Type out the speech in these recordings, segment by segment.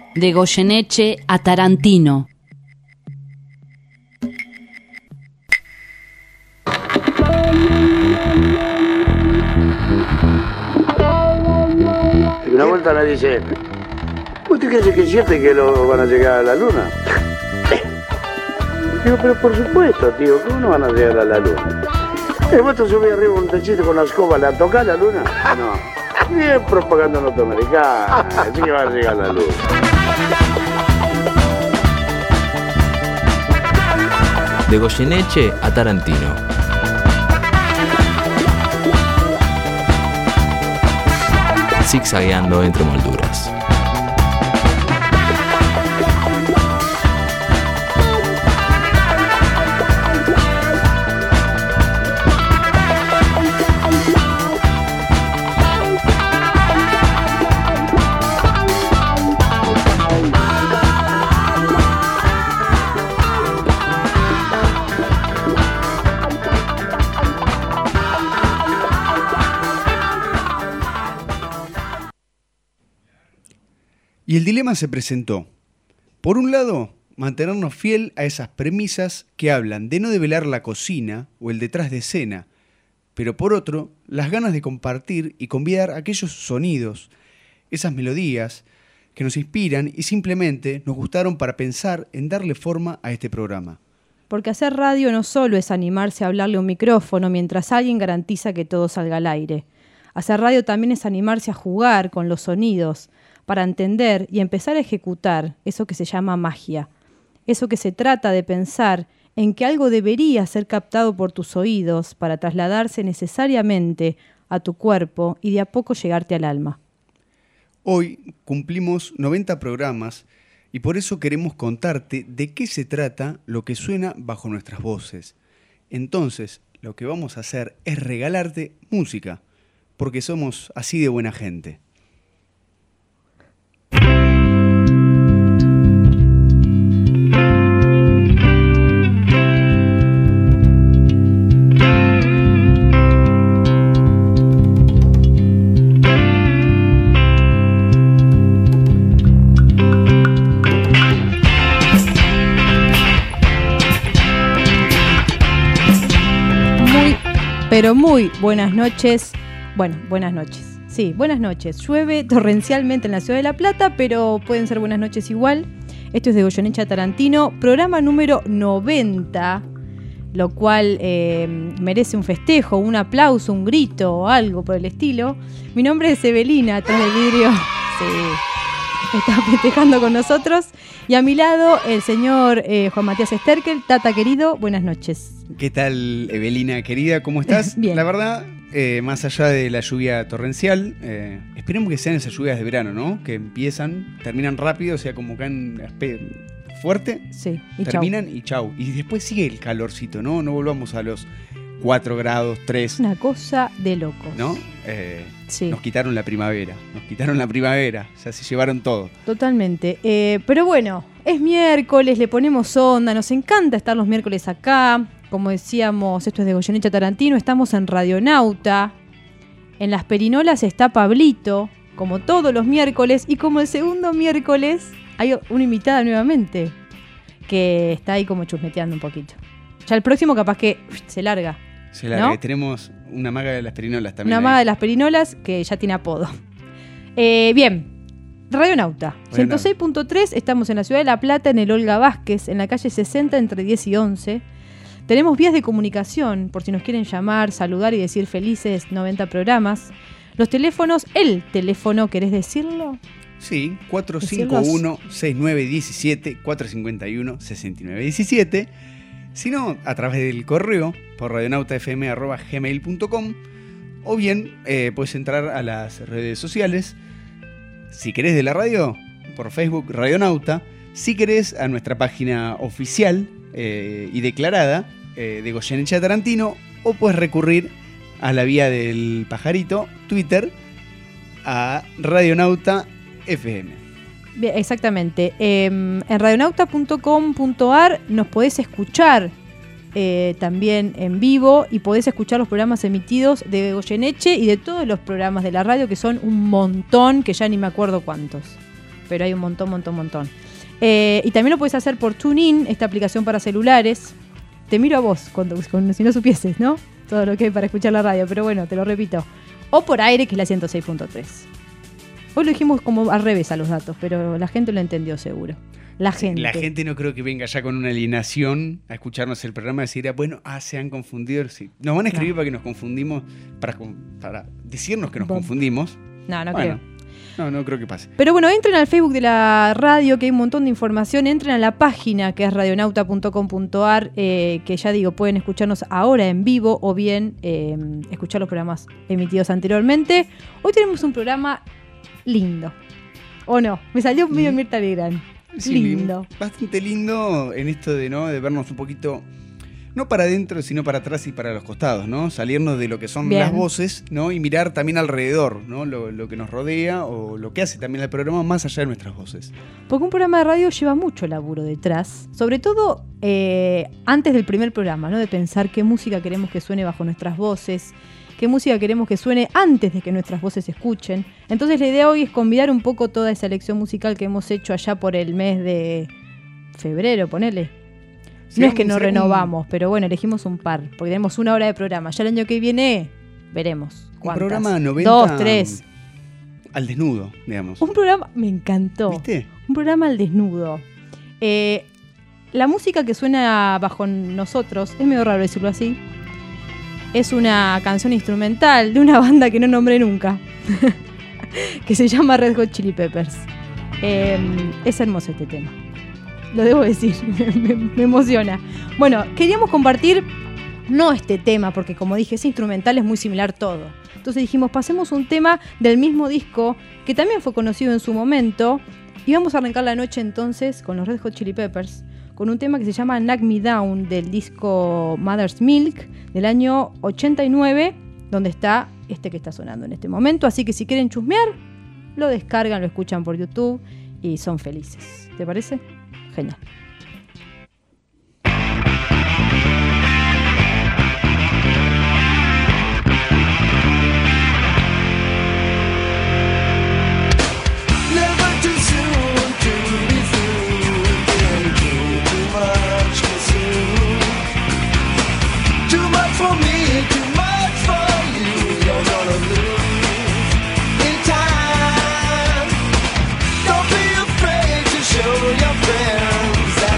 De Goyeneche a Tarantino. Una vuelta me dice, ¿usted cree que es cierto que lo van a llegar a la luna? Digo, pero por supuesto, tío, ¿cómo no van a llegar a la luna? ¿Vos te subís arriba un techito con la escoba, ¿la tocás la luna? No. Bien propaganda norteamericana, así que van a llegar a la luna. De Goyeneche a Tarantino. Zigzagueando entre molduras. Y el dilema se presentó. Por un lado, mantenernos fiel a esas premisas que hablan de no develar la cocina o el detrás de escena, pero por otro, las ganas de compartir y convidar aquellos sonidos, esas melodías que nos inspiran y simplemente nos gustaron para pensar en darle forma a este programa. Porque hacer radio no solo es animarse a hablarle a un micrófono mientras alguien garantiza que todo salga al aire. Hacer radio también es animarse a jugar con los sonidos, para entender y empezar a ejecutar eso que se llama magia. Eso que se trata de pensar en que algo debería ser captado por tus oídos para trasladarse necesariamente a tu cuerpo y de a poco llegarte al alma. Hoy cumplimos 90 programas y por eso queremos contarte de qué se trata lo que suena bajo nuestras voces. Entonces, lo que vamos a hacer es regalarte música, porque somos así de buena gente. Pero muy buenas noches. Bueno, buenas noches. Sí, buenas noches. Llueve torrencialmente en la ciudad de La Plata, pero pueden ser buenas noches igual. Esto es de Goyeneche a Tarantino, programa número 90, lo cual merece un festejo, un aplauso, un grito o algo por el estilo. Mi nombre es Evelina, atrás del vidrio. Sí, está festejando con nosotros. Y a mi lado, el señor Juan Matías Sterkel. Tata, querido, buenas noches. ¿Qué tal, Evelina, querida? ¿Cómo estás? Bien. La verdad, más allá de la lluvia torrencial, esperemos que sean esas lluvias de verano, ¿no? Que empiezan, terminan rápido, o sea, como caen fuerte, sí, y terminan chau. Y chau. Y después sigue el calorcito, ¿no? No volvamos a los 4 grados, 3. Una cosa de locos. ¿No? Sí. Nos quitaron la primavera, o sea, se llevaron todo. Totalmente. Pero bueno, es miércoles, le ponemos onda, nos encanta estar los miércoles acá. Como decíamos, esto es de Goyeneche a Tarantino, estamos en Radionauta. En las perinolas está Pablito, como todos los miércoles. Y como el segundo miércoles, hay una invitada nuevamente, que está ahí como chusmeteando un poquito. Ya el próximo capaz que se larga. Se larga, ¿no? Tenemos una maga de las perinolas también. Una maga de las perinolas que ya tiene apodo. Bien, Radionauta, 106.3, estamos en la ciudad de La Plata, en el Olga Vázquez, en la calle 60, entre 10 y 11. Tenemos vías de comunicación, por si nos quieren llamar, saludar y decir felices 90 programas. Los teléfonos, el teléfono, ¿querés decirlo? Sí, 451-6917, 451-6917. Si no, a través del correo, por radionautafm@gmail.com, o bien puedes entrar a las redes sociales. Si querés de la radio, por Facebook Radionauta. Si querés a nuestra página oficial y declarada de Goyeneche a Tarantino, o puedes recurrir a la vía del pajarito, Twitter, a Radionauta FM. Bien, exactamente. En radionauta.com.ar nos podés escuchar también en vivo y podés escuchar los programas emitidos de Goyeneche y de todos los programas de la radio, que son un montón, que ya ni me acuerdo cuántos. pero hay un montón. Y también lo puedes hacer por TuneIn, esta aplicación para celulares. Te miro a vos, cuando si no supieses, ¿no? Todo lo que hay para escuchar la radio, pero bueno, te lo repito. O por aire, que es la 106.3. Hoy lo dijimos como al revés a los datos, pero la gente lo entendió seguro. La gente no creo que venga ya con una alienación a escucharnos el programa y decir, bueno, se han confundido. Sí. Nos van a escribir para que nos confundimos, para decirnos que nos confundimos. No creo. No creo que pase. Pero bueno, entren al Facebook de la radio, que hay un montón de información. Entren a la página, que es radionauta.com.ar, que ya digo, pueden escucharnos ahora en vivo o bien escuchar los programas emitidos anteriormente. Hoy tenemos un programa lindo. ¿O no? Me salió medio Mirta Legrand. Sí, lindo. Bastante lindo en esto de vernos un poquito, no para adentro, sino para atrás y para los costados, ¿no? Salirnos de lo que son las voces, ¿no? Y mirar también alrededor, ¿no? Lo que nos rodea o lo que hace también el programa más allá de nuestras voces. Porque un programa de radio lleva mucho laburo detrás, sobre todo antes del primer programa, ¿no? De pensar qué música queremos que suene bajo nuestras voces, qué música queremos que suene antes de que nuestras voces se escuchen. Entonces la idea hoy es convidar un poco toda esa elección musical que hemos hecho allá por el mes de febrero, ponele. No es que no renovamos, pero bueno, elegimos un par, porque tenemos una hora de programa. Ya el año que viene veremos cuántas. Un programa 90 2, 3. Al desnudo, digamos. Un programa, me encantó. ¿Viste? Un programa al desnudo. La música que suena bajo nosotros, es medio raro decirlo así, es una canción instrumental de una banda que no nombré nunca, que se llama Red Hot Chili Peppers. Es hermoso este tema. Lo debo decir, me emociona. Bueno, queríamos compartir, no este tema, porque como dije, ese instrumental es muy similar todo. Entonces dijimos, pasemos un tema del mismo disco, que también fue conocido en su momento, y vamos a arrancar la noche entonces con los Red Hot Chili Peppers, con un tema que se llama Knock Me Down, del disco Mother's Milk, del año 89, donde está este que está sonando en este momento. Así que si quieren chusmear, lo descargan, lo escuchan por YouTube y son felices. ¿Te parece? Genial. Show your friends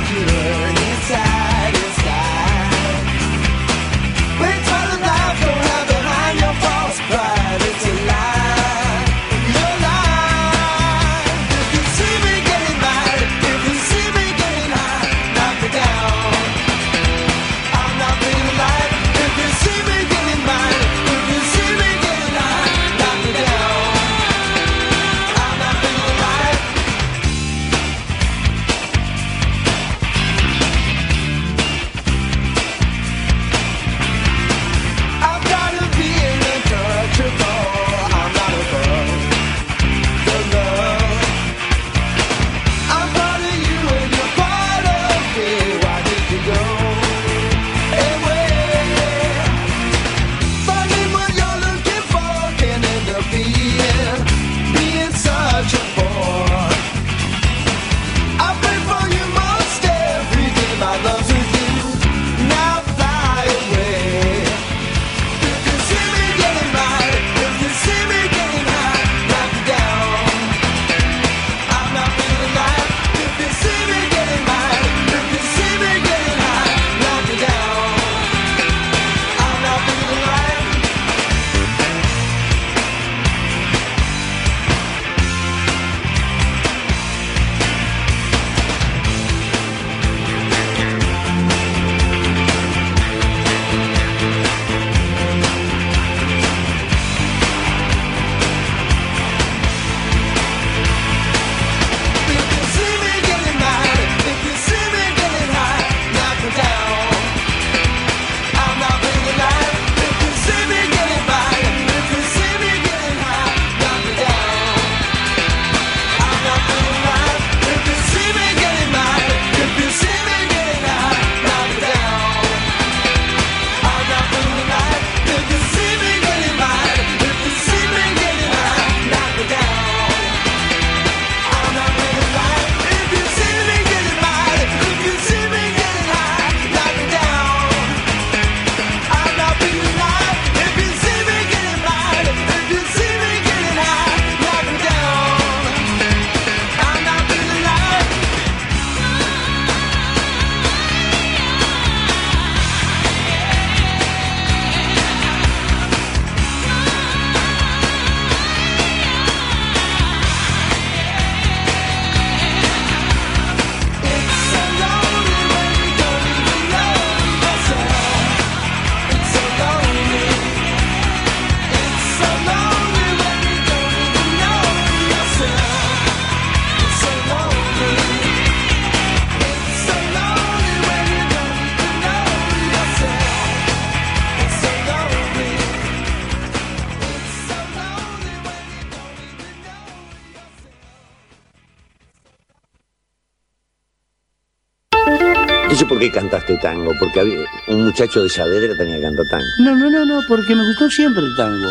Entonces, ¿por qué cantaste tango? Porque había un muchacho de Saavedra tenía que cantar tango. No, porque me gustó siempre el tango.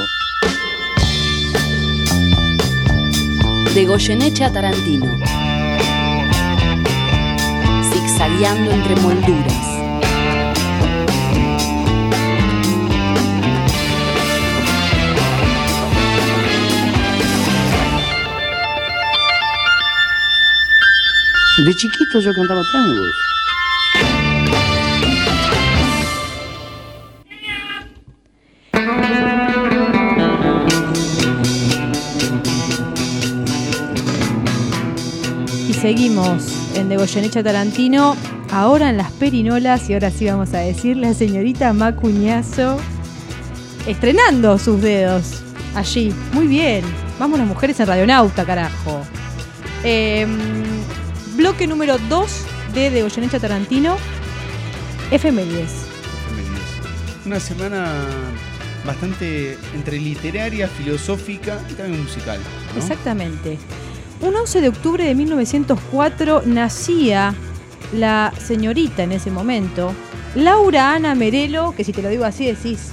De Goyeneche a Tarantino. Zigzagueando entre molduras. De chiquito yo cantaba tangos. Y seguimos en De Goyeneche a Tarantino, ahora en las perinolas, y ahora sí vamos a decir la señorita Macuñazo, estrenando sus dedos allí. Muy bien, vamos las mujeres en Radionauta, carajo. Bloque número 2 de Goyeneche a Tarantino, efemérides. Una semana bastante entre literaria, filosófica y también musical, ¿no? Exactamente. Un 11 de octubre de 1904 nacía la señorita en ese momento, Laura Ana Merelo, que si te lo digo así decís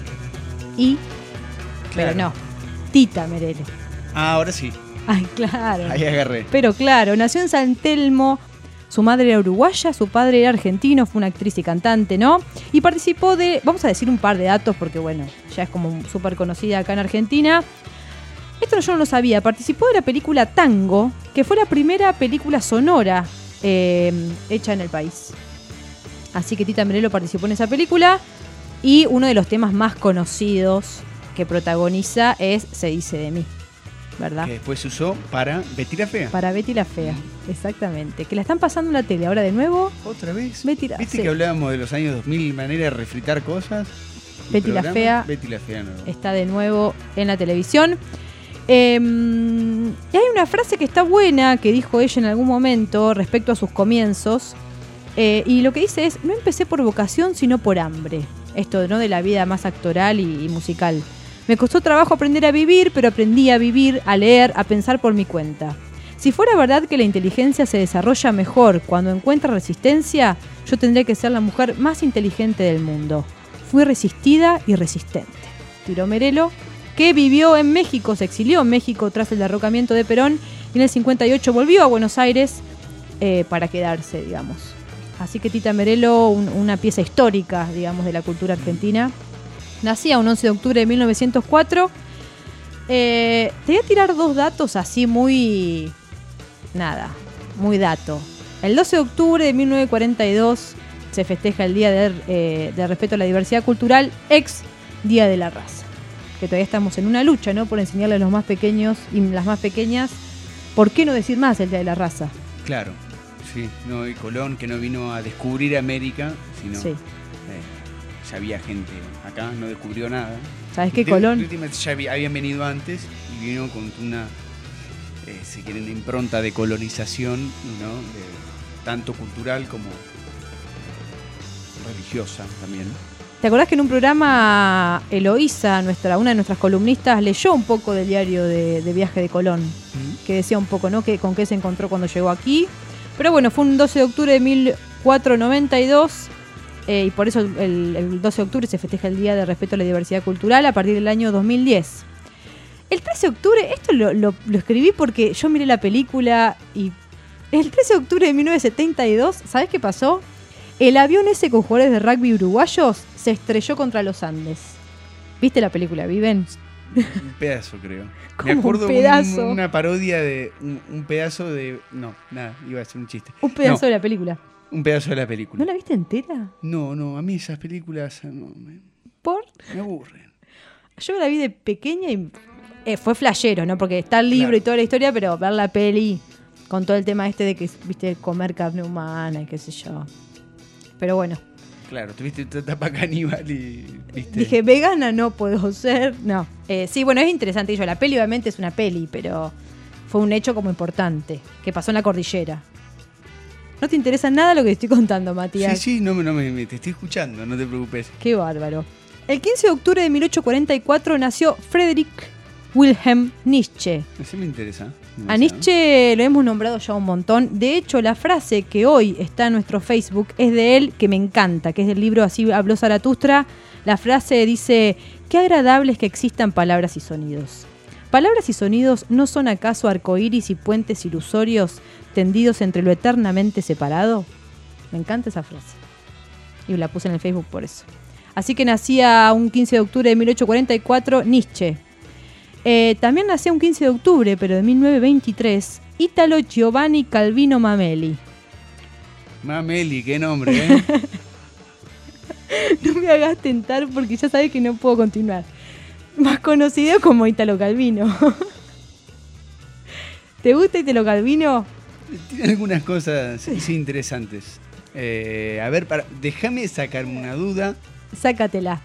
pero no, Tita Merelo. Ah, ahora sí. Ay, claro. Ahí agarré. Pero claro, nació en San Telmo, su madre era uruguaya, su padre era argentino, fue una actriz y cantante, ¿no? Y participó de, vamos a decir un par de datos porque bueno, ya es como súper conocida acá en Argentina. Esto yo no lo sabía, participó de la película Tango, que fue la primera película sonora hecha en el país. Así que Tita Merelo participó en esa película y uno de los temas más conocidos que protagoniza es Se dice de mí, ¿verdad? Que después se usó para Betty la Fea. Para Betty la Fea, exactamente. Que la están pasando en la tele ahora de nuevo. ¿Otra vez? Betty la ¿Viste sí. que hablábamos de los años 2000, manera de refritar cosas? Betty la Fea. Betty la Fea, no. Está de nuevo en la televisión. Y hay una frase que está buena que dijo ella en algún momento respecto a sus comienzos. Y lo que dice es: no empecé por vocación, sino por hambre. Esto, ¿no?, de la vida más actoral y musical. Me costó trabajo aprender a vivir, pero aprendí a vivir, a leer, a pensar por mi cuenta. Si fuera verdad que la inteligencia se desarrolla mejor cuando encuentra resistencia, yo tendría que ser la mujer más inteligente del mundo. Fui resistida y resistente. Tiró Merelo, que vivió en México, se exilió en México tras el derrocamiento de Perón y en el 58 volvió a Buenos Aires para quedarse, digamos. Así que Tita Merelo, una pieza histórica, digamos, de la cultura argentina. Nacía un 11 de octubre de 1904. Te voy a tirar dos datos así muy dato. El 12 de octubre de 1942 se festeja el Día de Respeto a la Diversidad Cultural, ex Día de la Raza. Que todavía estamos en una lucha, ¿no?, por enseñarle a los más pequeños y las más pequeñas, ¿por qué no decir más el Día de la Raza? Claro, sí. No, y Colón, que no vino a descubrir América, sino Sí. ya había gente acá, no descubrió nada. ¿Sabes qué, Colón? Últimamente ya habían venido antes y vino con una, si quieren, una impronta de colonización, ¿no?, tanto cultural como religiosa también. ¿Te acordás que en un programa Eloísa, una de nuestras columnistas, leyó un poco del diario de viaje de Colón? Que decía un poco, ¿no?, que con qué se encontró cuando llegó aquí. Pero bueno, fue un 12 de octubre de 1492 y por eso el 12 de octubre se festeja el Día de Respeto a la Diversidad Cultural a partir del año 2010. El 13 de octubre, esto lo escribí porque yo miré la película y el 13 de octubre de 1972, ¿sabés qué pasó? El avión ese con jugadores de rugby uruguayos se estrelló contra los Andes. ¿Viste la película, Viven? Un pedazo, creo. ¿Cómo Me acuerdo un pedazo? una parodia de un pedazo de... No, nada, iba a ser un chiste. Un pedazo No, de la película. un pedazo de la película. ¿No la viste entera? No, a mí esas películas no, ¿Por? me aburren. Yo la vi de pequeña y fue flashero, ¿no? Porque está el libro Claro. y toda la historia, pero ver la peli con todo el tema de que, viste, comer carne humana y qué sé yo. Pero bueno. Claro, tuviste tapa caníbal y... ¿viste? Dije, vegana no puedo ser. No. Sí, bueno, es interesante. La peli obviamente es una peli, pero fue un hecho como importante que pasó en la cordillera. ¿No te interesa nada lo que estoy contando, Matías? Sí, te estoy escuchando, no te preocupes. Qué bárbaro. El 15 de octubre de 1844 nació Frederick Wilhelm Nietzsche. Ese me interesa. A Nietzsche lo hemos nombrado ya un montón. De hecho, la frase que hoy está en nuestro Facebook es de él, que me encanta, que es del libro Así habló Zaratustra. La frase dice: qué agradable es que existan palabras y sonidos. ¿Palabras y sonidos no son acaso arcoíris y puentes ilusorios tendidos entre lo eternamente separado? Me encanta esa frase. Y la puse en el Facebook por eso. Así que nacía un 15 de octubre de 1844 Nietzsche. También nació un 15 de octubre, pero de 1923, Italo Giovanni Calvino Mameli. Mameli, qué nombre, ¿eh? No me hagas tentar porque ya sabes que no puedo continuar. Más conocido como Italo Calvino. ¿Te gusta Italo Calvino? Tiene algunas cosas sí, interesantes. A ver, déjame sacarme una duda. Sácatela.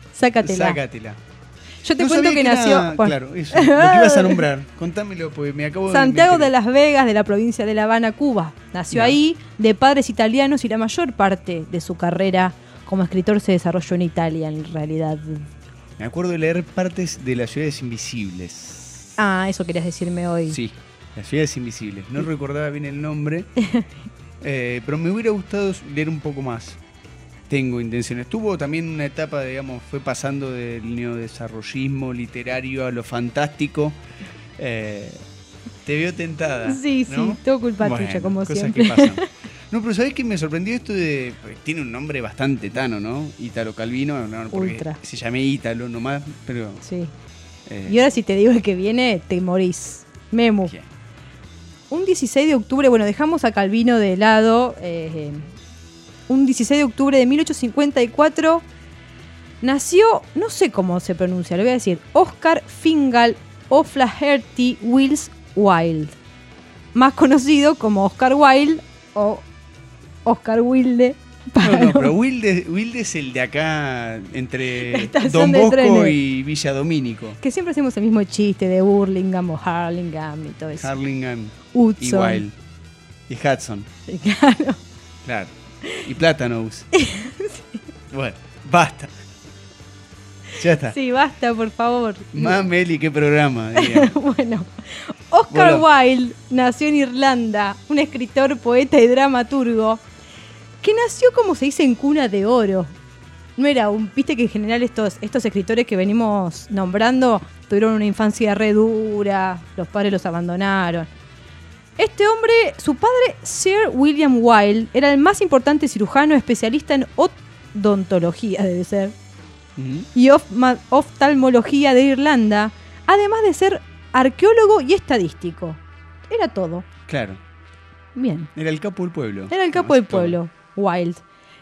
Yo te No cuento sabía que nació... era- Claro, eso. Lo que ibas a nombrar. Contámelo, porque me acabo de... Santiago me de Las Vegas, de la provincia de La Habana, Cuba. Nació Ya. ahí, de padres italianos, y la mayor parte de su carrera como escritor se desarrolló en Italia, en realidad. Me acuerdo de leer partes de Las ciudades invisibles. Ah, eso querías decirme hoy. Sí, Las ciudades invisibles. No recordaba bien el nombre, pero me hubiera gustado leer un poco más. Tengo intenciones. Tuvo también una etapa, digamos, fue pasando del neodesarrollismo literario a lo fantástico. Te veo tentada. Sí, ¿no? sí, todo culpa Bueno, tuya, como cosas siempre. que pasan. No, pero ¿sabés qué me sorprendió esto de...? Pues, tiene un nombre bastante tano, ¿no? Italo Calvino, no, porque Ultra. se llame Italo nomás, pero... Sí. eh, Y ahora si te digo el que viene, te morís. Memu. ¿quién? Un 16 de octubre, bueno, dejamos a Calvino de lado. Un 16 de octubre de 1854 nació, no sé cómo se pronuncia, lo voy a decir, Oscar Fingal O'Flaherty Wills Wilde, más conocido como Oscar Wilde o Oscar Wilde. No, pero Wilde es el de acá, entre Estación Don de Bosco trenes. y Villa Domínico. Que siempre hacemos el mismo chiste de Burlingame o Harlingham y todo eso. Harlingham y Hudson. Wilde. Y Hudson, Sí, claro. claro. Y Plátanos. Bueno, basta. Ya está. Sí, basta, por favor. Mameli, qué programa. diría. Bueno, Oscar Voló. Wilde nació en Irlanda, un escritor, poeta y dramaturgo que nació, como se dice, en cuna de oro. No era viste que en general estos escritores que venimos nombrando tuvieron una infancia re dura, los padres los abandonaron. Este hombre, su padre, Sir William Wilde, era el más importante cirujano especialista en odontología, debe ser, Ujú. y oftalmología de Irlanda, además de ser arqueólogo y estadístico. Era todo. Claro. Bien. Era el capo del pueblo. Era el capo Más del todo. pueblo, Wilde.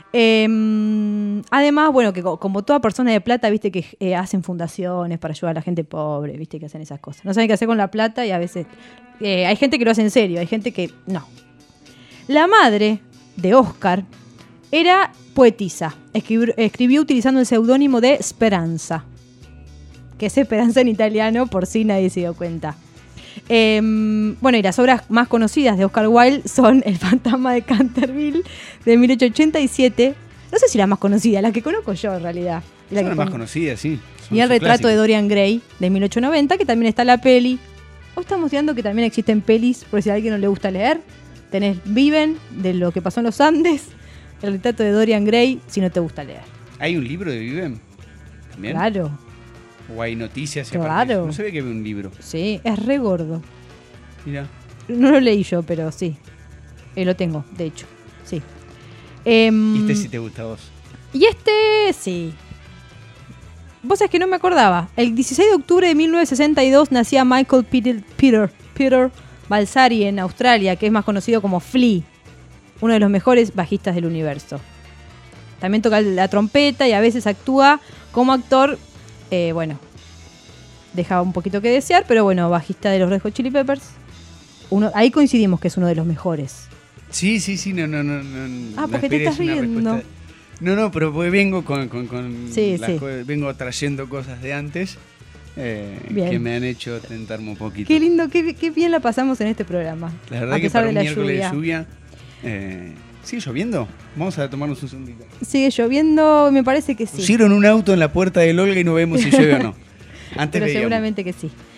Además, bueno, que como toda persona de plata, viste que hacen fundaciones para ayudar a la gente pobre, viste que hacen esas cosas. No saben qué hacer con la plata y a veces hay gente que lo hace en serio, hay gente que no. La madre de Oscar era poetisa. Escribió utilizando el seudónimo de Speranza, que es esperanza en italiano, por si nadie se dio cuenta. Bueno, y las obras más conocidas de Oscar Wilde son El fantasma de Canterville, de 1887. No sé si la más conocida, la que conozco yo en realidad. La Son que las más con- conocidas, sí. Son Y El sus retrato de clásicos. Dorian Gray, de 1890, que también está la peli. Hoy estamos viendo que también existen pelis, por si a alguien no le gusta leer. Tenés Viven, de lo que pasó en los Andes. El retrato de Dorian Gray, si no te gusta leer. ¿Hay un libro de Viven? ¿También? Claro, ¿O hay noticias? y Claro. aparte? No sabía que había un libro. sí, es re gordo. Mira. No lo leí yo, pero sí. Lo tengo, de hecho. Sí. Y este sí te gusta a vos. Y este, sí. Vos sabés que no me acordaba. El 16 de octubre de 1962 nacía Michael Peter Balsari en Australia, que es más conocido como Flea, uno de los mejores bajistas del universo. También toca la trompeta y a veces actúa como actor. Bueno, dejaba un poquito que desear, pero bueno, bajista de los Red Hot Chili Peppers. Ahí coincidimos que es uno de los mejores. Sí, no. Ah, no porque te esperes estás una riendo. respuesta. No, pero pues vengo con Sí, las sí. vengo trayendo cosas de antes Bien. que me han hecho tentarme un poquito. Qué lindo, qué bien la pasamos en este programa. La verdad a que pesar para de un la miércoles lluvia. de lluvia. ¿Sigue lloviendo? Vamos a tomarnos un segundito. Sigue lloviendo, me parece que sí. Pusieron un auto en la puerta del Olga y no vemos si llueve o no. Antes Pero veíamos. seguramente que sí.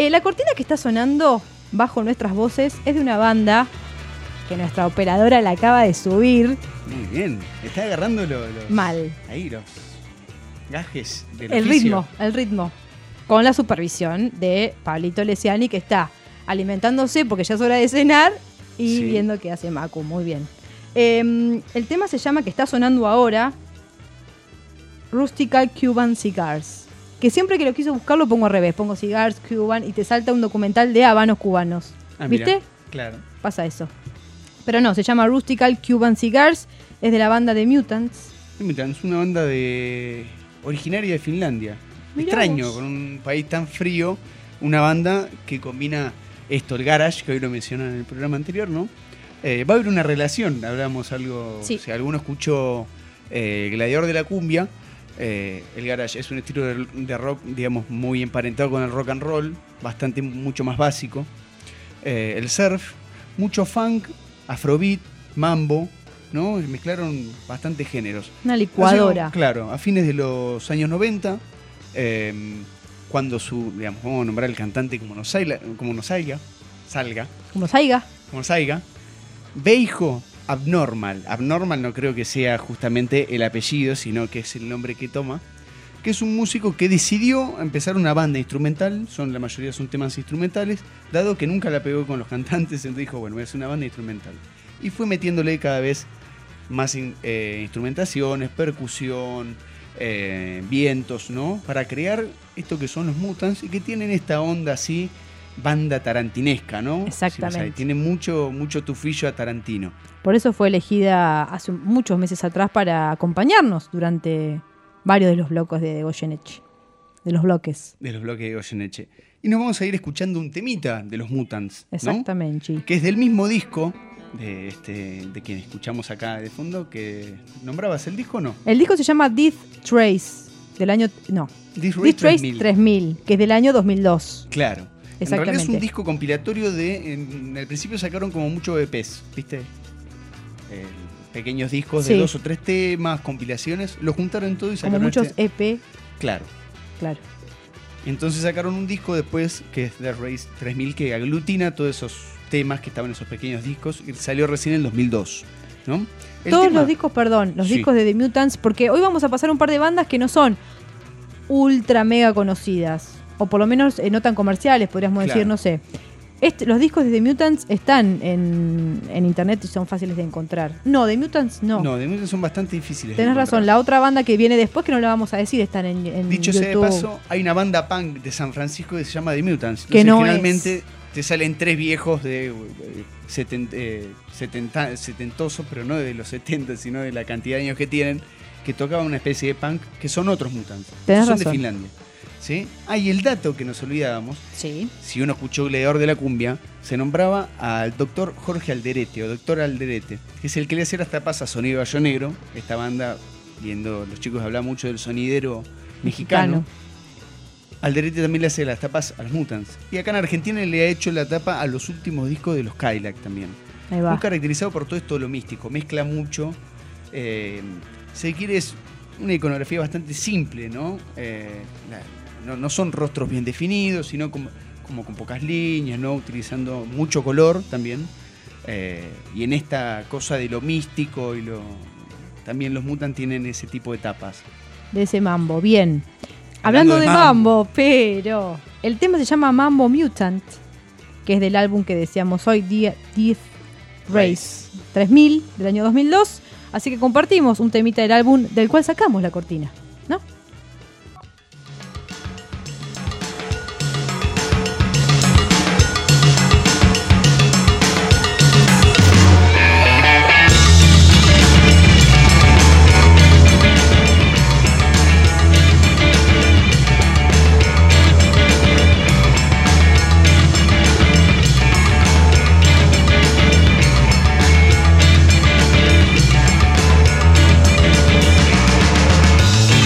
La cortina que está sonando bajo nuestras voces es de una banda que nuestra operadora la acaba de subir. Muy bien, está agarrando los Mal. Ahí los gajes del El oficio. ritmo. Con la supervisión de Pablito Lesiani, que está alimentándose porque ya es hora de cenar y Sí. viendo qué hace Macu. Muy bien. El tema se llama, que está sonando ahora, Rustical Cuban Cigars. Que siempre que lo quiso buscar lo pongo al revés. Pongo Cigars Cuban y te salta un documental de habanos cubanos. Ah, mira, ¿Viste? claro. Pasa eso. Pero no, se llama Rustical Cuban Cigars. Es de la banda de Mutants. Es una banda originaria de Finlandia. Mirá Extraño, vos. con un país tan frío, una banda que combina esto, el garage, que hoy lo mencionan en el programa anterior, ¿no? Va a haber una relación, hablamos algo, Sí. si alguno escuchó Gladiador de la Cumbia, el garage es un estilo de rock, digamos, muy emparentado con el rock and roll, mucho más básico. El surf, mucho funk, afrobeat, mambo, ¿no? Mezclaron bastantes géneros. Una licuadora. Así, claro, a fines de los años 90, cuando vamos a nombrar el cantante como salga, Como Saiga. Beijo Abnormal. Abnormal no creo que sea justamente el apellido, sino que es el nombre que toma. Que es un músico que decidió empezar una banda instrumental, la mayoría son temas instrumentales, dado que nunca la pegó con los cantantes, entonces dijo, bueno, voy a hacer una banda instrumental. Y fue metiéndole cada vez más instrumentaciones, percusión, vientos, ¿no? Para crear esto que son los Mutants y que tienen esta onda así, banda tarantinesca, ¿no? Exactamente. Sí, o sea, tiene mucho tufillo a Tarantino. Por eso fue elegida hace muchos meses atrás para acompañarnos durante varios de los bloques de Goyeneche. De los bloques. De los bloques de Goyeneche. Y nos vamos a ir escuchando un temita de los Mutants, ¿no? Exactamente. Que es del mismo disco de quien escuchamos acá de fondo, que ¿nombrabas el disco o no? El disco se llama Death Trace, del año... No. Death Death Trace 3000. 3000, que es del año 2002. Claro. En Exactamente. realidad es un disco compilatorio en el principio sacaron como mucho EPs, ¿viste? Pequeños discos de Sí. 2 o 3 temas, compilaciones, lo juntaron todo y Como sacaron muchos este. EP, Claro. claro. Entonces sacaron un disco después, que es The Race 3000, que aglutina todos esos temas que estaban en esos pequeños discos, y salió recién en el 2002, ¿no? Todos los discos, los Sí. discos de The Mutants, porque hoy vamos a pasar un par de bandas que no son ultra mega conocidas, o por lo menos no tan comerciales, podríamos Claro. decir, no sé. Los discos de The Mutants están en internet y son fáciles de encontrar. No, The Mutants no. No, de Mutants son bastante difíciles. de Tenés razón, encontrar. la otra banda que viene después, que no la vamos a decir, están en Dicho sea de YouTube. paso, hay una banda punk de San Francisco que se llama The Mutants. Que Entonces, no generalmente te salen 3 viejos de setentosos, pero no de los 70, sino de la cantidad de años que tienen, que tocaban una especie de punk, que son otros Mutants. Tenés son razón. de Finlandia. ¿Sí? Y el dato que nos olvidábamos, Sí. si uno escuchó Gladiador de la Cumbia, se nombraba al doctor Jorge Alderete, o doctor Alderete, que es el que le hacía las tapas a Sonido Gallo Negro, esta banda, viendo los chicos hablar mucho del sonidero mexicano. Alderete también le hace las tapas a los Mutants. Y acá en Argentina le ha hecho la tapa a los últimos discos de los Cadillac también. Ahí va. Muy caracterizado por todo esto lo místico, mezcla mucho. Se quiere, es una iconografía bastante simple, ¿no? No son rostros bien definidos, sino como con pocas líneas, ¿no? Utilizando mucho color también. Y en esta cosa de lo místico también los Mutants tienen ese tipo de tapas. De ese mambo, bien. Hablando de mambo, pero el tema se llama Mambo Mutant, que es del álbum que decíamos hoy, Death Race 3000, del año 2002. Así que compartimos un temita del álbum del cual sacamos la cortina, ¿no? Mambo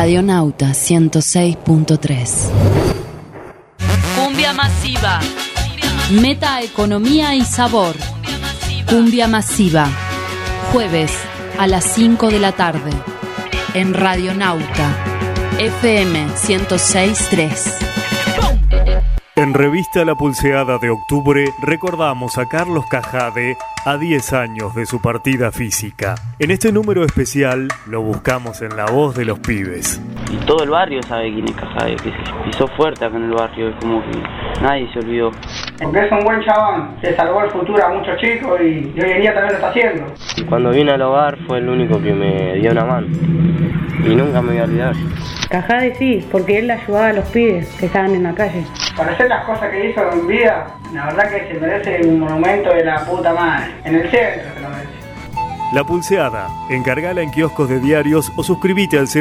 Radionauta 106.3. Cumbia masiva. Meta, economía y sabor. Cumbia masiva. Jueves a las 5 de la tarde. En Radionauta FM 106.3. En Revista La Pulseada de octubre recordamos a Carlos Cajade a 10 años de su partida física. En este número especial lo buscamos en la voz de los pibes. Y todo el barrio sabe quién es Cajade, que se pisó fuerte acá en el barrio, es como que nadie se olvidó. Porque es un buen chabón, se salvó el futuro a muchos chicos y hoy en día también lo está haciendo. Cuando vine al hogar fue el único que me dio una mano y nunca me voy a olvidar. Cajade sí, porque él ayudaba a los pibes que estaban en la calle. Para hacer las cosas que hizo en vida, la verdad que se merece un monumento de la puta madre. En el centro se lo merece. La Pulseada, encargala en kioscos de diarios o suscríbete al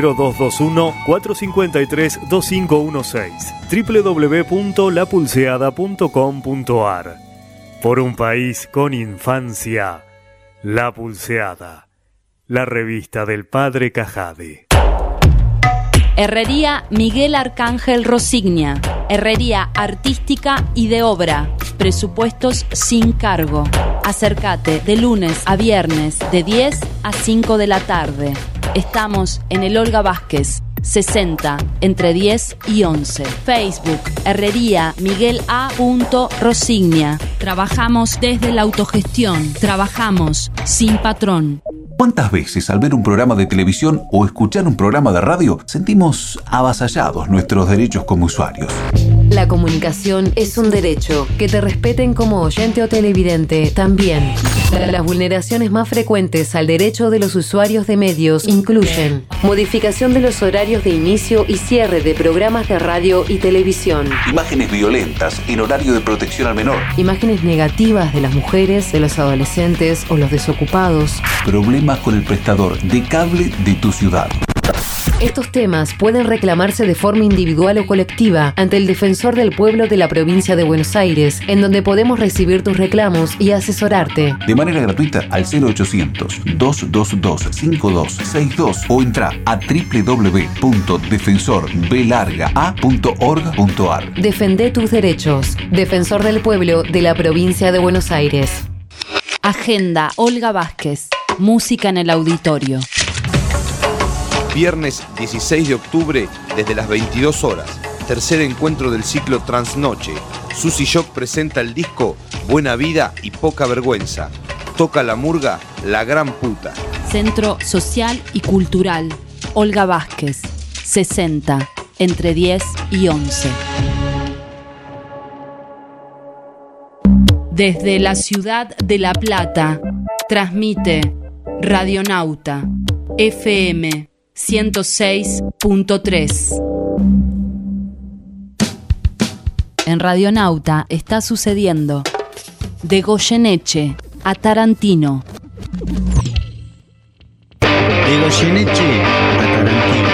0221-453-2516. www.lapulseada.com.ar. Por un país con infancia, La Pulseada, la revista del padre Cajade. Herrería Miguel Arcángel Rosignia. Herrería artística y de obra. Presupuestos sin cargo. Acércate de lunes a viernes de 10 a 5 de la tarde. Estamos en el Olga Vázquez, 60, entre 10 y 11. Facebook, Herrería Miguel A. Rosignia. Trabajamos desde la autogestión. Trabajamos sin patrón. ¿Cuántas veces al ver un programa de televisión o escuchar un programa de radio sentimos avasallados nuestros derechos como usuarios? La comunicación es un derecho. Que te respeten como oyente o televidente también. Las vulneraciones más frecuentes al derecho de los usuarios de medios incluyen modificación de los horarios de inicio y cierre de programas de radio y televisión, Imágenes violentas en horario de protección al menor, imágenes negativas de las mujeres, de los adolescentes o los desocupados, problemas con el prestador de cable de tu ciudad. Estos temas pueden reclamarse de forma individual o colectiva ante el Defensor del Pueblo de la Provincia de Buenos Aires, en donde podemos recibir tus reclamos y asesorarte. De manera gratuita al 0800-222-5262 o entra a www.defensorbelargaa.org.ar. Defendé tus derechos. Defensor del Pueblo de la Provincia de Buenos Aires. Agenda Olga Vázquez. Música en el auditorio. Viernes 16 de octubre, desde las 22 horas. Tercer encuentro del ciclo Transnoche. Susy Shock presenta el disco Buena Vida y Poca Vergüenza. Toca la murga La Gran Puta. Centro Social y Cultural Olga Vázquez, 60, entre 10 y 11. Desde la ciudad de La Plata, transmite Radionauta FM 106.3. En Radionauta está sucediendo de Goyeneche a Tarantino. De Goyeneche a Tarantino.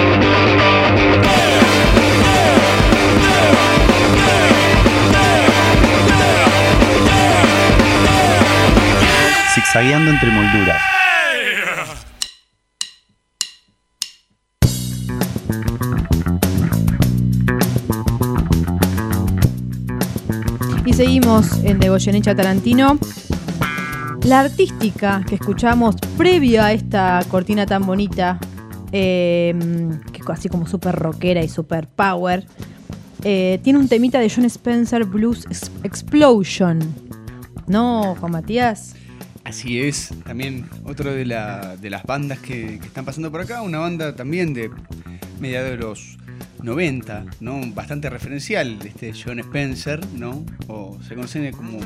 Zigzagueando entre molduras. Y seguimos en De Goyeneche a Tarantino. La artística que escuchamos previo a esta cortina tan bonita, que así como súper rockera y súper power, tiene un temita de Jon Spencer, Blues Explosion. ¿No, Juan Matías? Así es, también otro de las bandas que están pasando por acá, una banda también de mediados de los 90, ¿no? Bastante referencial, Jon Spencer, ¿no? O se conoce como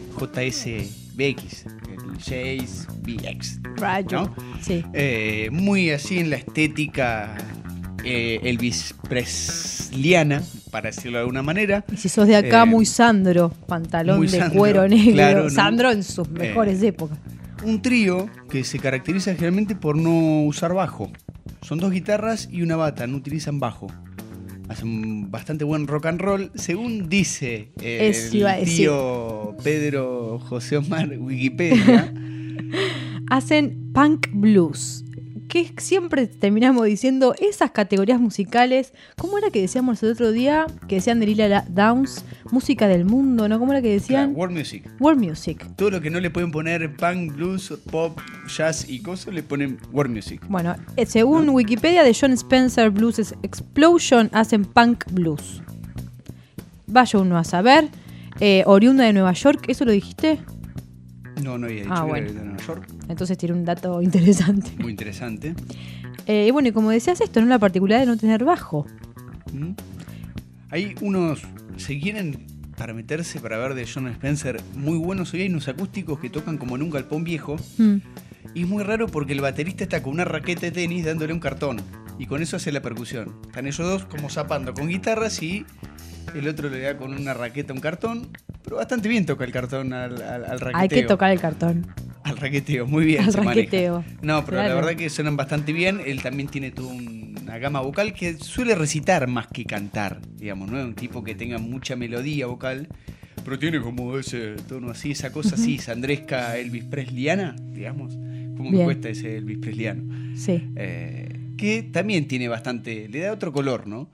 JSBX, el JSBX, ¿no? Sí. Muy así en la estética Elvis Presliana, para decirlo de alguna manera. Y si sos de acá, muy Sandro, pantalón muy de Sandro, cuero negro, claro, Sandro en sus mejores épocas. Un trío que se caracteriza generalmente por no usar bajo. Son dos guitarras y una bata, no utilizan bajo. Hacen bastante buen rock and roll, según dice el tío Pedro José Omar Wikipedia. Hacen punk blues, que siempre terminamos diciendo esas categorías musicales. ¿Cómo era que decíamos el otro día? Que decían de Lila Downs, música del mundo, ¿no? ¿Cómo era que decían? Claro, world music. World music. Todo lo que no le pueden poner punk, blues, pop, jazz y cosas, le ponen world music. Bueno, según Wikipedia de John Spencer, Blues Explosion hacen punk blues. Vaya uno a saber. Oriunda de Nueva York, ¿eso lo dijiste? No había dicho que bueno. era de Nueva York. Entonces tiene un dato interesante. Muy interesante. Y bueno, y como decías esto, ¿no? La particularidad de no tener bajo. Hay unos, si quieren, para meterse para ver de John Spencer, muy buenos. Hoy hay unos acústicos que tocan como en un galpón viejo. Y es muy raro porque el baterista está con una raqueta de tenis dándole un cartón. Y con eso hace la percusión. Están ellos dos como zapando con guitarras y el otro le da con una raqueta un cartón. Pero bastante bien toca el cartón al raqueteo. Hay que tocar el cartón. Al raqueteo, muy bien. Al se raqueteo. Maneja. No, pero la verdad que suenan bastante bien. Él también tiene toda una gama vocal que suele recitar más que cantar, digamos, ¿no? Es un tipo que tenga mucha melodía vocal, pero tiene como ese tono así, esa cosa así, sandresca, Elvis Presleyana, digamos. ¿Cómo me cuesta ese Elvis Presleyano? Sí. Que también tiene bastante, le da otro color, ¿no?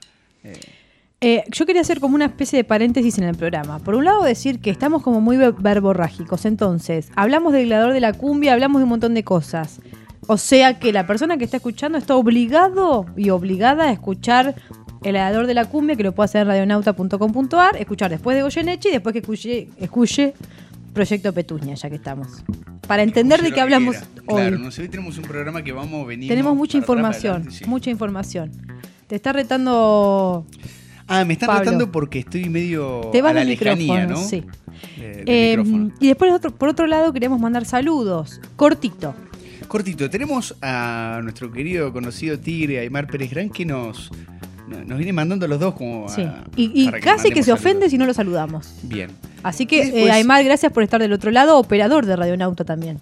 Yo quería hacer como una especie de paréntesis en el programa. Por un lado decir que estamos como muy verborrágicos. Entonces, hablamos del gladiador de la cumbia, hablamos de un montón de cosas. O sea que la persona que está escuchando está obligado y obligada a escuchar el gladiador de la cumbia, que lo puede hacer en radionauta.com.ar, escuchar después de Goyeneche y después que escuche Proyecto Petunia, ya que estamos. Para entender de qué hablamos hoy. Claro, no sé, hoy tenemos un programa que vamos a venir. Tenemos mucha información, mucha información. Te está retando... me están retando porque estoy medio te va a la el lejanía, micrófono, ¿no? Sí. Y después, por otro lado, queremos mandar saludos. Cortito. Tenemos a nuestro querido conocido Tigre, Aymar Pérez Gran, que nos viene mandando los dos como sí. Y casi que se ofende si no lo saludamos. Bien. Así que, Aymar, gracias por estar del otro lado, operador de Radionauta también.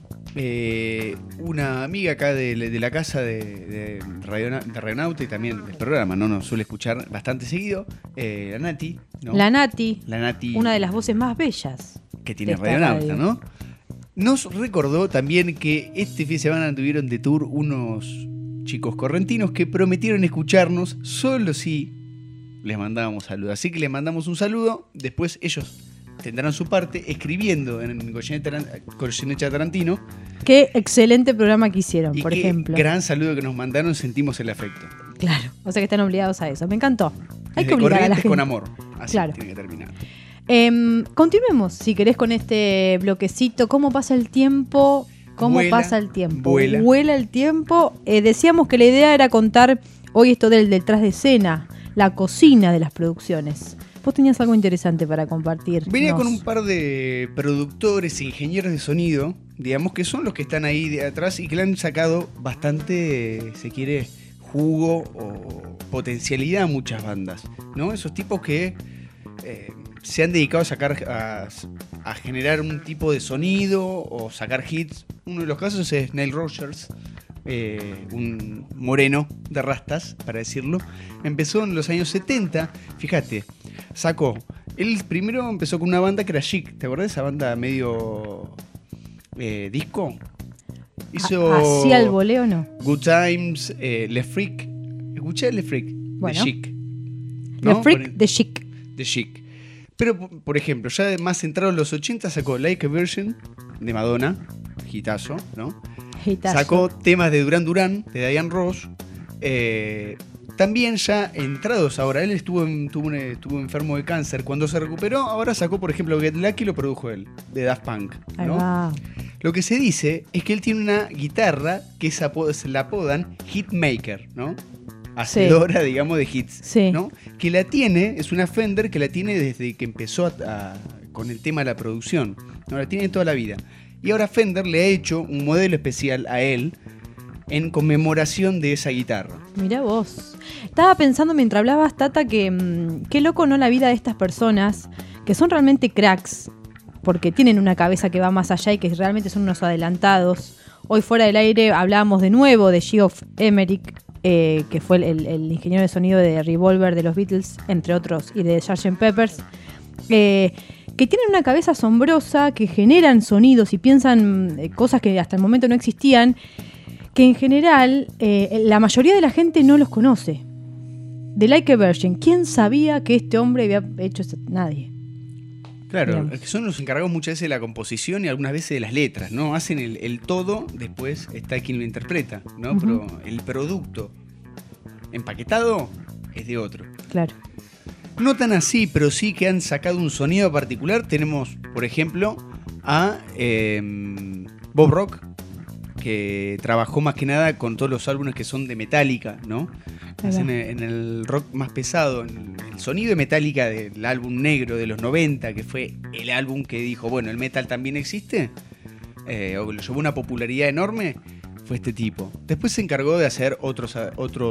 Una amiga acá de la casa de Radionauta y también del programa, ¿no? Nos suele escuchar bastante seguido. La Nati, ¿no? La Nati, una de las voces más bellas que tiene Radionauta, ¿no? Nos recordó también que este fin de semana tuvieron de tour unos chicos correntinos que prometieron escucharnos solo si les mandábamos saludos. Así que les mandamos un saludo. Después ellos tendrán su parte escribiendo en Goyeneche Tarantino. Qué excelente programa que hicieron, por ejemplo. Gran saludo que nos mandaron, sentimos el afecto. Claro, o sea que están obligados a eso. Me encantó. Hay Desde que obligar a la gente. Con amor. Así claro. Tiene que terminar. Continuemos, si querés, con este bloquecito. ¿Cómo pasa el tiempo? Pasa el tiempo? Vuela el tiempo. Decíamos que la idea era contar hoy esto del detrás de escena, la cocina de las producciones. Vos tenías algo interesante para compartir. Venía con un par de productores e ingenieros de sonido, digamos, que son los que están ahí de atrás y que le han sacado bastante, se quiere, jugo o potencialidad a muchas bandas, ¿no? Esos tipos que se han dedicado a generar un tipo de sonido o sacar hits. Uno de los casos es Nile Rodgers, un moreno de rastas, para decirlo. Empezó en los años 70, fíjate, él primero empezó con una banda que era Chic, ¿te acordás de esa banda medio disco? Hizo ¿así al voleo no? Good Times, Le Freak. ¿Escuché Le Freak? Bueno. De Chic. ¿No? Le Freak de Chic. De Chic. Pero, por ejemplo, ya más centrado en los 80 sacó Like a Virgin de Madonna, hitazo, ¿no? Hitazo. Sacó temas de Duran Duran, de Diana Ross. También ya entrados ahora, él estuvo enfermo de cáncer. Cuando se recuperó, ahora sacó, por ejemplo, Get Lucky, lo produjo él, de Daft Punk, ¿no? Lo que se dice es que él tiene una guitarra que se la apodan Hitmaker, ¿no? Hacedora, digamos, de hits, sí. ¿no? Que la tiene, es una Fender que la tiene desde que empezó con el tema de la producción, ¿no? La tiene toda la vida. Y ahora Fender le ha hecho un modelo especial a él en conmemoración de esa guitarra. Mirá vos. Estaba pensando mientras hablabas, Tata, que qué loco, ¿no? La vida de estas personas que son realmente cracks, porque tienen una cabeza que va más allá y que realmente son unos adelantados. Hoy fuera del aire hablábamos de nuevo de Geoff Emerick, que fue el ingeniero de sonido de Revolver de los Beatles, entre otros, y de Sgt. Peppers, que tienen una cabeza asombrosa, que generan sonidos y piensan cosas que hasta el momento no existían, que en general la mayoría de la gente no los conoce. The Like a Virgin, ¿quién sabía que este hombre había hecho eso? Nadie. Claro, Digamos. es que son los encargados muchas veces de la composición y algunas veces de las letras, ¿no? Hacen el todo, después está quien lo interpreta, ¿no? Ujú. Pero el producto empaquetado es de otro. Claro. No tan así, pero sí que han sacado un sonido particular. Tenemos, por ejemplo, a Bob Rock, que trabajó más que nada con todos los álbumes que son de Metallica, ¿no? Hacen en el rock más pesado, en el sonido de Metallica del álbum negro de los 90, que fue el álbum que dijo, bueno, el metal también existe, o lo llevó una popularidad enorme, fue este tipo. Después se encargó de hacer otras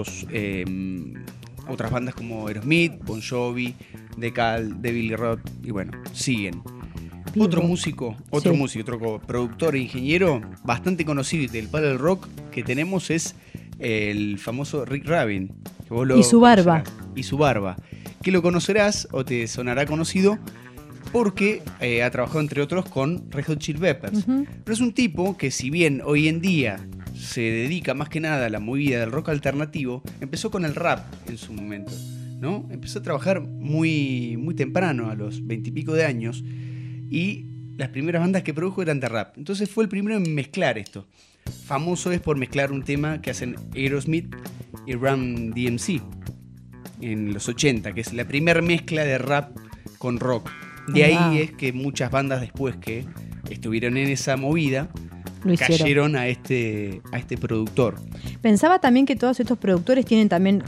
bandas como Aerosmith, Bon Jovi, The Call, The Billy Roth, y bueno, siguen. Otro productor e ingeniero bastante conocido del palo del rock que tenemos es el famoso Rick Rubin. Que vos lo Y su barba. conocerás. Y su barba. Que lo conocerás o te sonará conocido porque ha trabajado entre otros con Red Hot Chili Peppers. Ujú. Pero es un tipo que si bien hoy en día se dedica más que nada a la movida del rock alternativo, empezó con el rap en su momento, ¿no? Empezó a trabajar muy, muy temprano, a los 20 y pico de años, y las primeras bandas que produjo eran de rap. Entonces fue el primero en mezclar esto. Famoso es por mezclar un tema que hacen Aerosmith y Run DMC en los 80, que es la primera mezcla de rap con rock. De ahí es que muchas bandas después que estuvieron en esa movida Lo hicieron. cayeron a este productor. Pensaba también que todos estos productores tienen también,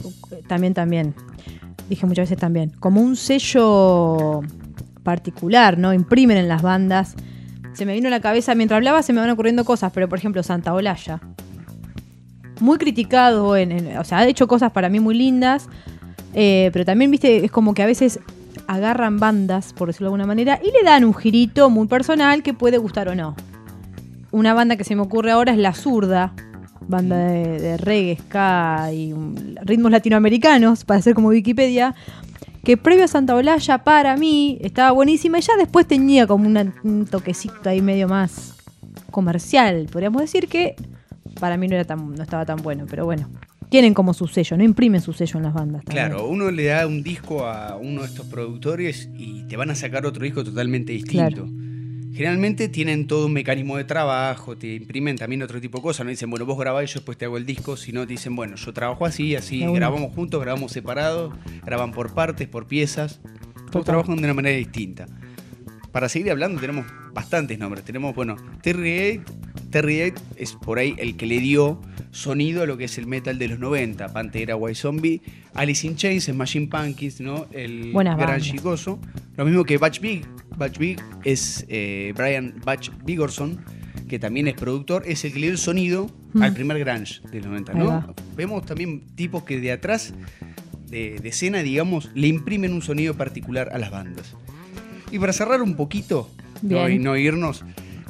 dije muchas veces también, como un sello particular, ¿no? Imprimen en las bandas. Se me vino a la cabeza, mientras hablaba se me van ocurriendo cosas, pero por ejemplo Santa Olalla, muy criticado, o sea, ha hecho cosas para mí muy lindas, pero también, viste, es como que a veces agarran bandas, por decirlo de alguna manera, y le dan un girito muy personal que puede gustar o no. Una banda que se me ocurre ahora es La Zurda, banda de reggae, ska y ritmos latinoamericanos, para hacer como Wikipedia, que previo a Santa Olalla para mí estaba buenísima y ya después tenía como un toquecito ahí medio más comercial. Podríamos decir que para mí no estaba tan bueno, pero bueno. Tienen como su sello, no imprimen su sello en las bandas. También. Claro, uno le da un disco a uno de estos productores y te van a sacar otro disco totalmente distinto. Claro. Generalmente tienen todo un mecanismo de trabajo, te imprimen también otro tipo de cosas. No dicen, bueno, vos grabás y yo después te hago el disco, sino te dicen, bueno, yo trabajo así, grabamos juntos, grabamos separados, graban por partes, por piezas. Todos trabajan de una manera distinta. Para seguir hablando tenemos bastantes nombres. Tenemos, bueno, Terry Tate es por ahí el que le dio sonido a lo que es el metal de los 90. Pantera, White Zombie, Alice in Chains, Smashing Pumpkins, ¿no? El gran chicoso. Lo mismo que Butch Vig. Butch Vig es Brian Butch Vigorson, que también es productor, es el que le dio el sonido al primer grunge de los 90, ¿no? Vemos también tipos que de atrás de escena, digamos, le imprimen un sonido particular a las bandas. Y para cerrar un poquito, no irnos,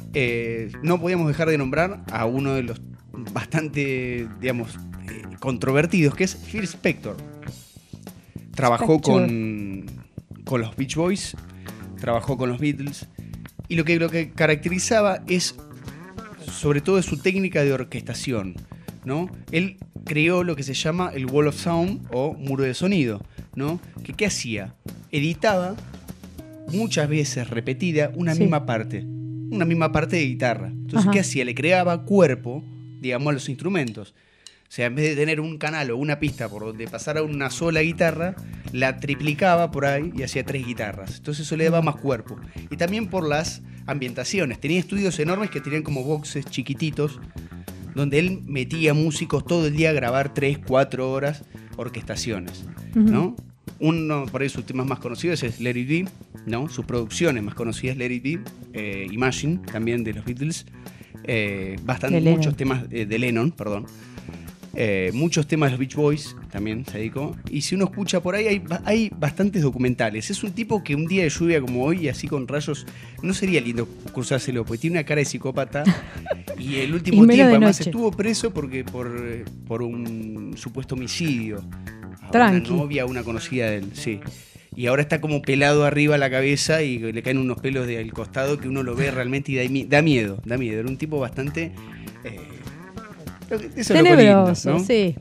no podíamos dejar de nombrar a uno de los bastante, digamos, controvertidos, que es Phil Spector. Trabajó con los Beach Boys, trabajó con los Beatles, y lo que caracterizaba es, sobre todo, su técnica de orquestación, ¿no? Él creó lo que se llama el Wall of Sound o muro de sonido, ¿no? ¿Qué hacía? Editaba muchas veces repetida una misma parte de guitarra. Entonces, ¿qué hacía? Le creaba cuerpo, digamos, a los instrumentos. O sea, en vez de tener un canal o una pista por donde pasara una sola guitarra, la triplicaba por ahí y hacía 3 guitarras. Entonces eso le daba más cuerpo. Y también por las ambientaciones. Tenía estudios enormes que tenían como boxes chiquititos, donde él metía músicos todo el día a grabar 3-4 horas orquestaciones, ¿no? Uno, por ahí sus temas más conocidos es Let It Be, ¿no? Sus producciones más conocidas, Let It Be, Imagine, también de los Beatles, muchos temas de Lennon, perdón. Muchos temas de los Beach Boys también se dedicó. Y si uno escucha por ahí, hay bastantes documentales. Es un tipo que un día de lluvia como hoy, así con rayos, no sería lindo cruzárselo, porque tiene una cara de psicópata. Y el último tiempo además estuvo preso por un supuesto homicidio a una novia, una conocida de él, sí. Y ahora está como pelado arriba la cabeza y le caen unos pelos del costado que uno lo ve realmente y da miedo. Era un tipo bastante Eso es lo lindo, ¿no? Sí.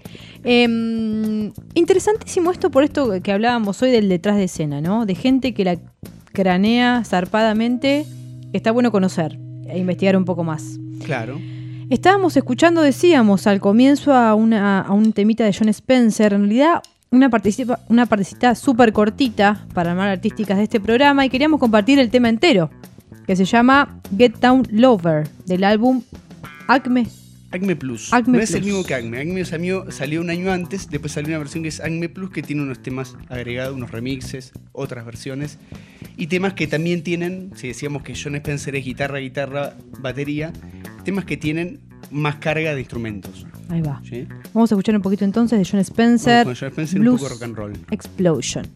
Interesantísimo esto por esto que hablábamos hoy del detrás de escena, ¿no? De gente que la cranea zarpadamente. Está bueno conocer e investigar un poco más. Claro. Estábamos escuchando, decíamos, al comienzo a un temita de Jon Spencer. En realidad, una partecita súper cortita para armar artísticas de este programa, y queríamos compartir el tema entero, que se llama Get Down Lover, del álbum Acme Plus. No es el mismo que Acme. Acme salió un año antes, después salió una versión que es Acme Plus, que tiene unos temas agregados, unos remixes, otras versiones, y temas que también tienen, si decíamos que Jon Spencer es guitarra, batería, temas que tienen más carga de instrumentos. Ahí va. ¿Sí? Vamos a escuchar un poquito entonces de Jon Spencer. Vamos con Jon Spencer, Blues un poco rock and roll. Explosion.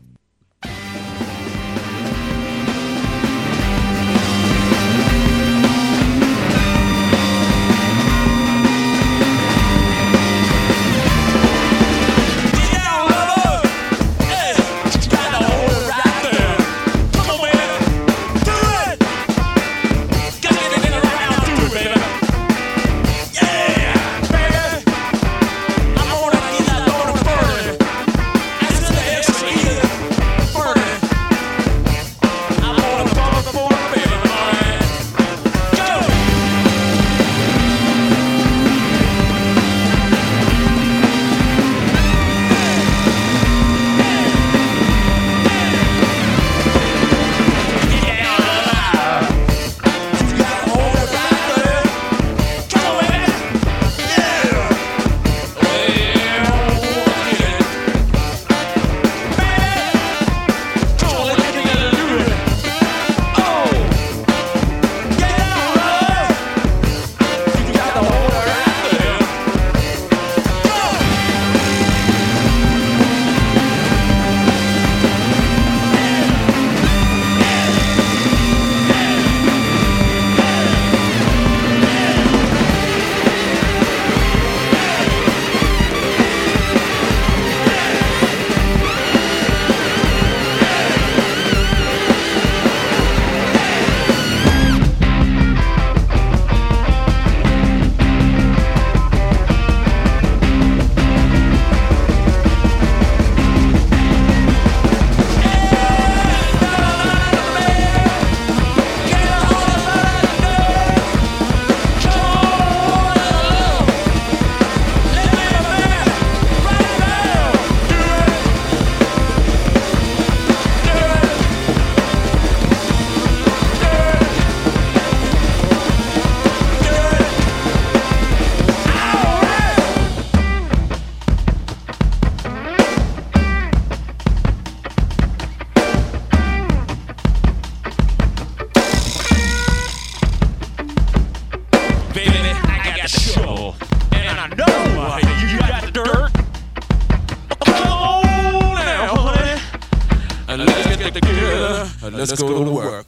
Let's go to work.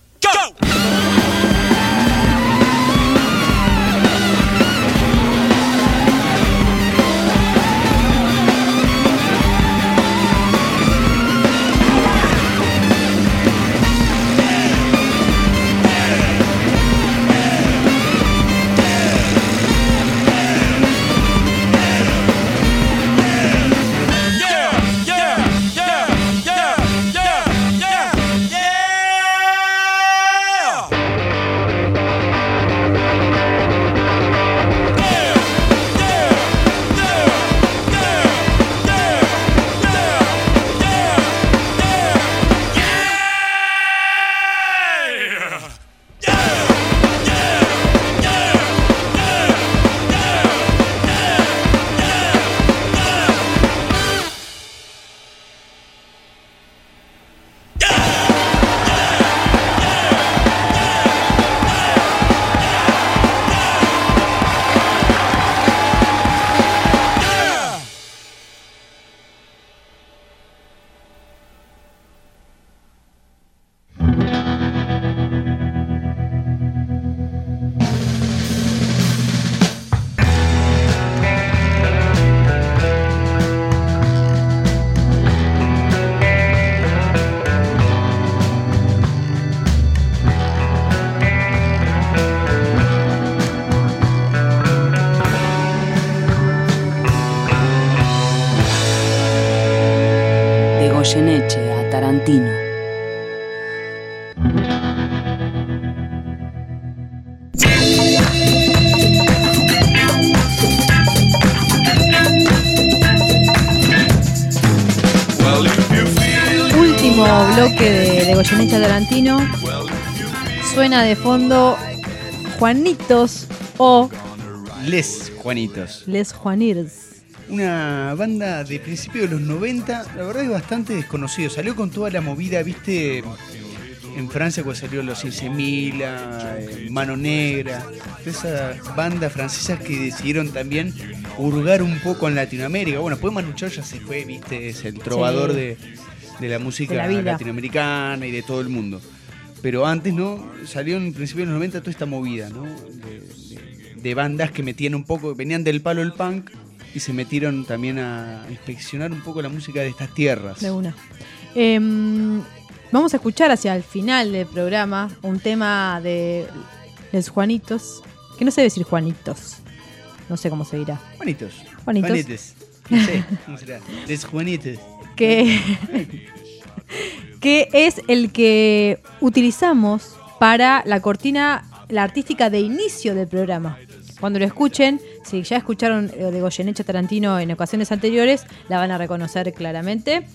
Goyeneche a Tarantino. Último bloque de Goyeneche a Tarantino. Suena de fondo Juanitos o Les Juanitos. Les Juanitos. Una banda de principios de los 90, la verdad es bastante desconocido. Salió con toda la movida, viste, en Francia cuando salió Los 15.000, Mano Negra, esas bandas francesas que decidieron también hurgar un poco en Latinoamérica. Bueno, pues Manu Chao ya se fue, viste, es el trovador de la música latinoamericana y de todo el mundo. Pero antes, ¿no? Salió en principios de los 90 toda esta movida, ¿no? De bandas que metían un poco, venían del palo del punk y se metieron también a inspeccionar un poco la música de estas tierras. De una. Vamos a escuchar hacia el final del programa un tema de Les Juanitos, que no sé decir Juanitos, no sé cómo se dirá. Juanitos. No sé, ¿cómo será? Les Juanitos. Que es el que utilizamos para la cortina, la artística de inicio del programa. Cuando lo escuchen, si ya escucharon de Goyeneche a Tarantino en ocasiones anteriores, la van a reconocer claramente.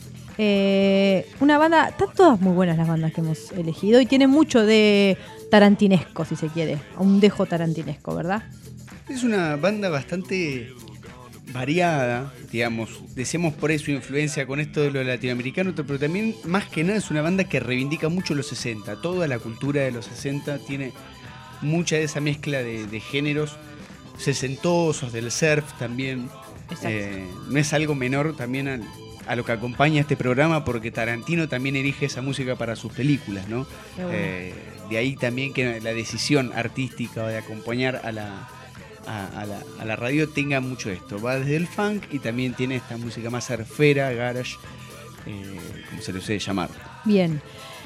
Una banda, están todas muy buenas las bandas que hemos elegido y tiene mucho de tarantinesco, si se quiere, un dejo tarantinesco, ¿verdad? Es una banda bastante variada, digamos, decíamos por eso influencia con esto de lo latinoamericano, pero también más que nada es una banda que reivindica mucho los 60, toda la cultura de los 60 tiene mucha de esa mezcla de géneros sesentosos, del surf también. No es algo menor también a lo que acompaña este programa, porque Tarantino también elige esa música para sus películas, ¿no? Bueno. De ahí también que la decisión artística de acompañar a la radio tenga mucho esto. Va desde el funk y también tiene esta música más surfera, garage, como se le suele llamar. Bien.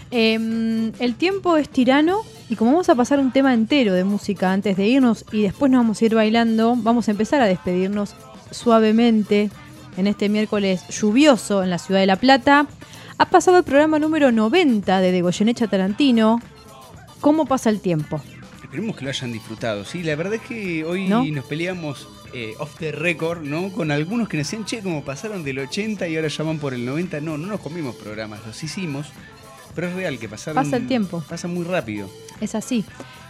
El tiempo es tirano y como vamos a pasar un tema entero de música antes de irnos y después nos vamos a ir bailando, vamos a empezar a despedirnos suavemente en este miércoles lluvioso en la ciudad de La Plata. Ha pasado el programa número 90 de Goyeneche a Tarantino. ¿Cómo pasa el tiempo? Esperemos que lo hayan disfrutado. Sí, la verdad es que hoy nos peleamos off the record, ¿no? Con algunos que nos decían, che, como pasaron del 80 y ahora ya van por el 90. No nos comimos programas, los hicimos. Pero es real que pasa el tiempo. Pasa muy rápido. Es así.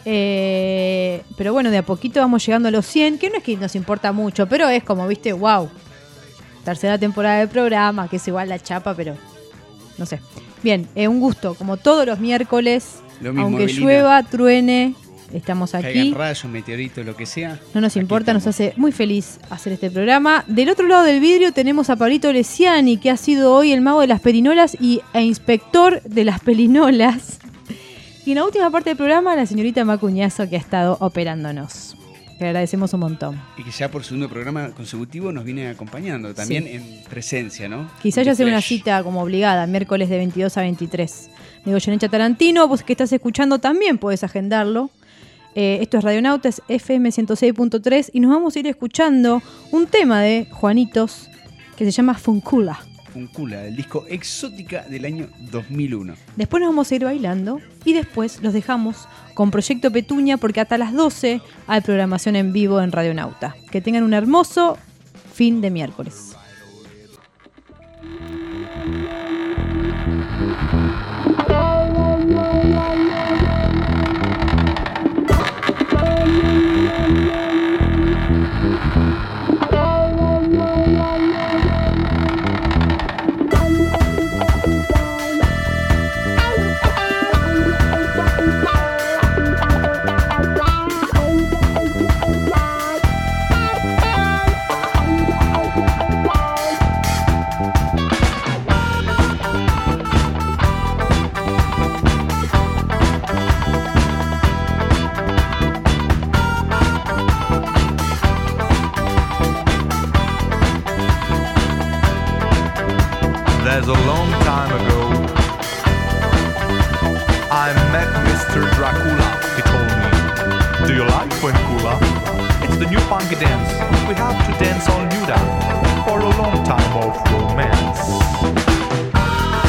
Pero bueno, de a poquito vamos llegando a los 100, que no es que nos importa mucho, pero es como, viste, wow. Tercera temporada del programa, que es igual la chapa, pero no sé. Bien, un gusto, como todos los miércoles, mismo, aunque Evelina, llueva, truene, estamos aquí. Caigan rayos, meteoritos, lo que sea. No nos importa, nos hace muy feliz hacer este programa. Del otro lado del vidrio tenemos a Pablito Lesiani, que ha sido hoy el mago de las perinolas e inspector de las pelinolas. Y en la última parte del programa, la señorita Macuñazo, que ha estado operándonos. Le agradecemos un montón. Y que ya por segundo programa consecutivo nos viene acompañando, también en presencia, ¿no? Quizás ya sea una cita como obligada, miércoles de 22 a 23. De Goyeneche a Tarantino, vos que estás escuchando también puedes agendarlo. Esto es Radionautas FM 106.3 y nos vamos a ir escuchando un tema de Juanitos que se llama Funcula. Funcula, del disco Exótica del año 2001. Después nos vamos a ir bailando y después los dejamos con Proyecto Petunia porque hasta las 12 hay programación en vivo en Radionauta. Que tengan un hermoso fin de miércoles. There's a long time ago, I met Mr. Dracula. He told me, do you like Funcula? It's the new funky dance. We have to dance all nude for a long time of romance.